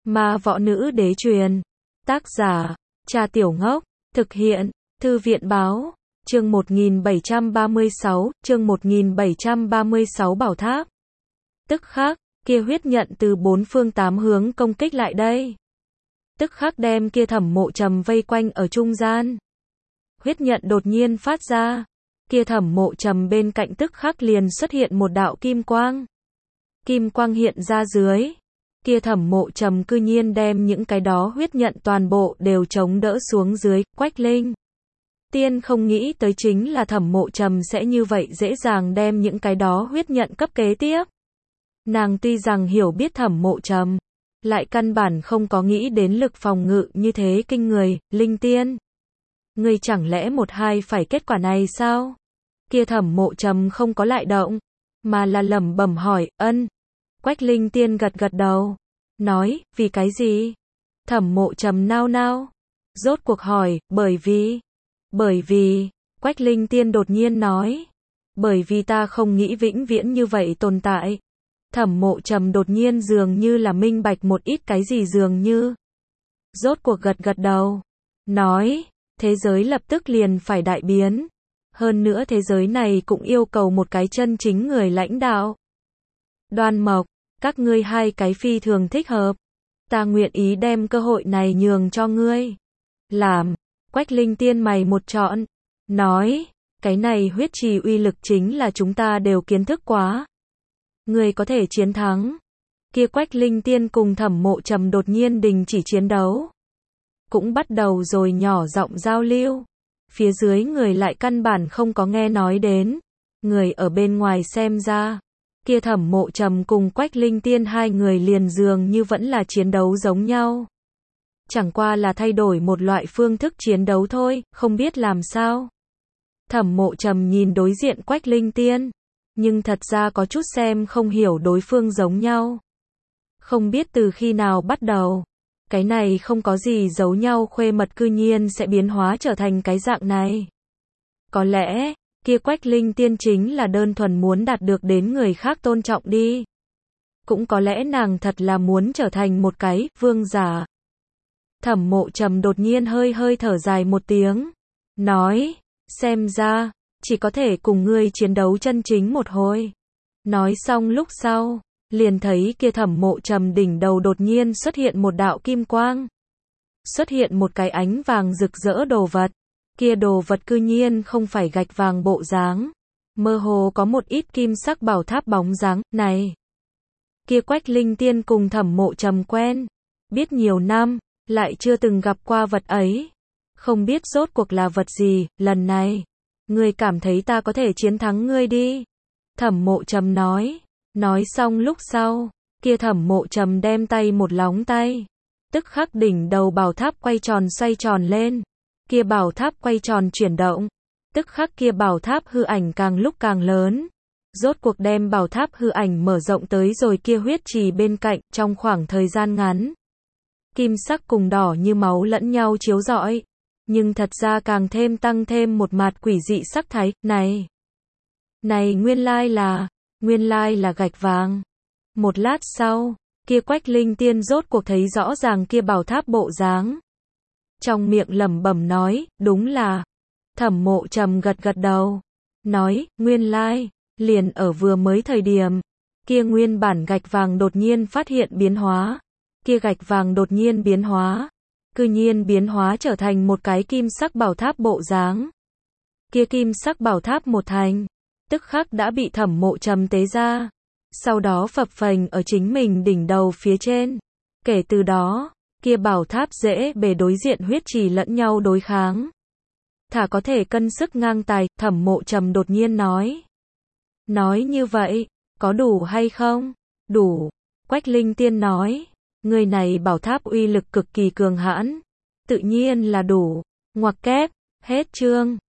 Ma võ nữ đế truyền. Tác giả, Cha Tiểu Ngốc. Thực hiện, Thư viện báo. Chương 1736, chương 1736 Bảo Tháp. Tức khắc, kia huyết nhận từ bốn phương tám hướng công kích lại đây. Tức khắc đem kia Thẩm Mộ Trầm vây quanh ở trung gian. Huyết nhận đột nhiên phát ra. Kia Thẩm Mộ Trầm bên cạnh tức khắc liền xuất hiện một đạo kim quang. Kim quang hiện ra dưới. Kia Thẩm Mộ Trầm cư nhiên đem những cái đó huyết nhận toàn bộ đều chống đỡ xuống dưới. Quách Linh Tiên không nghĩ tới chính là Thẩm Mộ Trầm sẽ như vậy dễ dàng đem những cái đó huyết nhận cấp kế tiếp. Nàng tuy rằng hiểu biết Thẩm Mộ Trầm, lại căn bản không có nghĩ đến lực phòng ngự như thế kinh người. Linh Tiên, ngươi chẳng lẽ một hai phải kết quả này sao? Kia Thẩm Mộ Trầm không có lại động, mà là lẩm bẩm hỏi. Ân. Quách Linh Tiên gật gật đầu, nói, vì cái gì? Thẩm Mộ Trầm nao nao, rốt cuộc hỏi, bởi vì, Quách Linh Tiên đột nhiên nói, bởi vì ta không nghĩ vĩnh viễn như vậy tồn tại. Thẩm Mộ Trầm đột nhiên dường như là minh bạch một ít cái gì dường như. Rốt cuộc gật gật đầu, nói, thế giới lập tức liền phải đại biến. Hơn nữa thế giới này cũng yêu cầu một cái chân chính người lãnh đạo. Đoan Mộc, các ngươi hai cái phi thường thích hợp. Ta nguyện ý đem cơ hội này nhường cho ngươi. Làm. Quách Linh Tiên mày một trọn, nói, cái này huyết trì uy lực chính là chúng ta đều kiến thức quá. Ngươi có thể chiến thắng. Kia Quách Linh Tiên cùng Thẩm Mộ Trầm đột nhiên đình chỉ chiến đấu. Cũng bắt đầu rồi nhỏ giọng giao lưu. Phía dưới người lại căn bản không có nghe nói đến. Người ở bên ngoài xem ra, kia Thẩm Mộ Trầm cùng Quách Linh Tiên hai người liền dường như vẫn là chiến đấu giống nhau. Chẳng qua là thay đổi một loại phương thức chiến đấu thôi, không biết làm sao. Thẩm Mộ Trầm nhìn đối diện Quách Linh Tiên, nhưng thật ra có chút xem không hiểu đối phương giống nhau. Không biết từ khi nào bắt đầu, cái này không có gì giấu nhau khuê mật cư nhiên sẽ biến hóa trở thành cái dạng này. Có lẽ, kia Quách Linh Tiên chính là đơn thuần muốn đạt được đến người khác tôn trọng đi. Cũng có lẽ nàng thật là muốn trở thành một cái vương giả. Thẩm Mộ Trầm đột nhiên hơi thở dài một tiếng, nói, xem ra, chỉ có thể cùng ngươi chiến đấu chân chính một hồi. Nói xong lúc sau, liền thấy kia Thẩm Mộ Trầm đỉnh đầu đột nhiên xuất hiện một đạo kim quang. Xuất hiện một cái ánh vàng rực rỡ đồ vật. Kia đồ vật cư nhiên không phải gạch vàng bộ dáng. Mơ hồ có một ít kim sắc bảo tháp bóng dáng. Này! Kia Quách Linh Tiên cùng Thẩm Mộ Trầm quen. Biết nhiều năm, lại chưa từng gặp qua vật ấy. Không biết rốt cuộc là vật gì, lần này. Ngươi cảm thấy ta có thể chiến thắng ngươi đi. Thẩm Mộ Trầm nói. Nói xong lúc sau, kia Thẩm Mộ Trầm đem tay một lóng tay. Tức khắc đỉnh đầu bảo tháp quay tròn xoay tròn lên. Kia bảo tháp quay tròn chuyển động. Tức khắc kia bảo tháp hư ảnh càng lúc càng lớn. Rốt cuộc đem bảo tháp hư ảnh mở rộng tới rồi kia huyết trì bên cạnh trong khoảng thời gian ngắn. Kim sắc cùng đỏ như máu lẫn nhau chiếu rọi. Nhưng thật ra càng thêm tăng thêm một mạt quỷ dị sắc thái. Này nguyên lai là gạch vàng. Một lát sau, kia Quách Linh Tiên rốt cuộc thấy rõ ràng kia bảo tháp bộ dáng. Trong miệng lẩm bẩm nói, đúng là. Thẩm Mộ Trầm gật gật đầu, nói, nguyên lai, liền ở vừa mới thời điểm, kia nguyên bản gạch vàng đột nhiên phát hiện biến hóa. Kia gạch vàng đột nhiên biến hóa, cư nhiên biến hóa trở thành một cái kim sắc bảo tháp bộ dáng. Kia kim sắc bảo tháp một thành, tức khắc đã bị Thẩm Mộ Trầm tế ra, sau đó phập phềnh ở chính mình đỉnh đầu phía trên. Kể từ đó, kia bảo tháp dễ bề đối diện huyết trì lẫn nhau đối kháng. Thả có thể cân sức ngang tài, Thẩm Mộ Trầm đột nhiên nói. Nói như vậy, có đủ hay không? Đủ. Quách Linh Tiên nói, người này bảo tháp uy lực cực kỳ cường hãn. Tự nhiên là đủ. Ngoặc kép, hết chương.